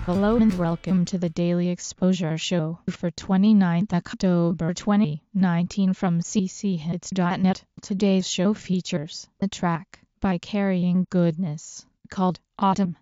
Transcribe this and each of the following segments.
Hello and welcome to the Daily Exposure Show for 29th October 2019 from cchits.net. Today's show features a track by Carrying Goodness called Autumn.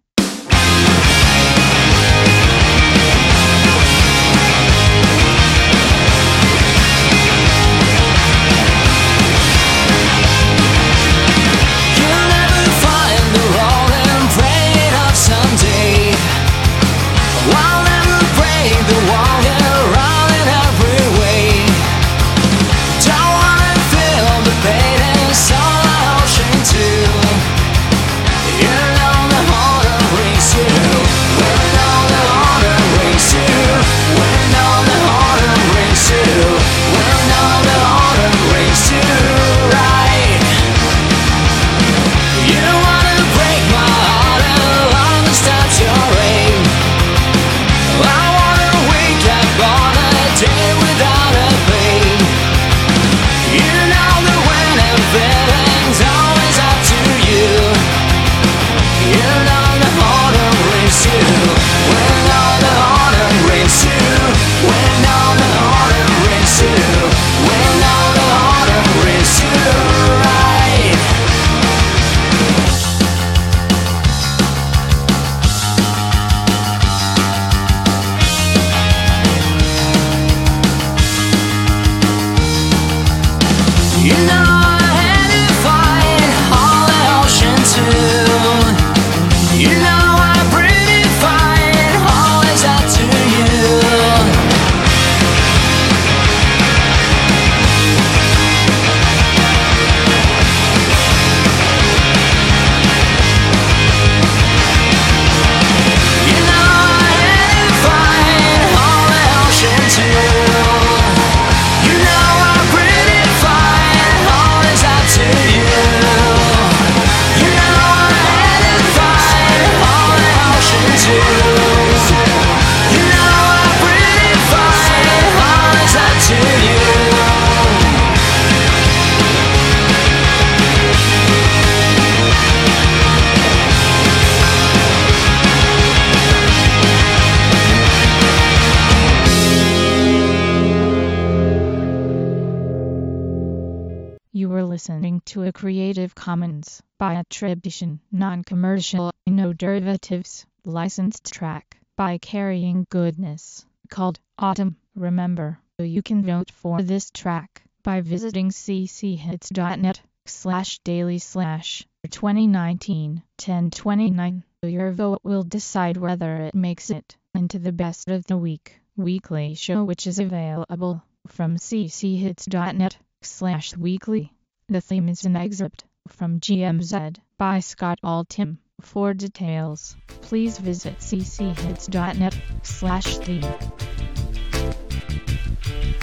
You were listening to a Creative Commons by attribution, non-commercial, no derivatives, licensed track by Carrying Goodness called Autumn. Remember, you can vote for this track by visiting cchits.net/daily/2019-1029. Your vote will decide whether it makes it into the best of the week weekly show, which is available from cchits.net/weekly. The theme is an excerpt from GMZ by Scott Altham. For details, please visit cchits.net/theme.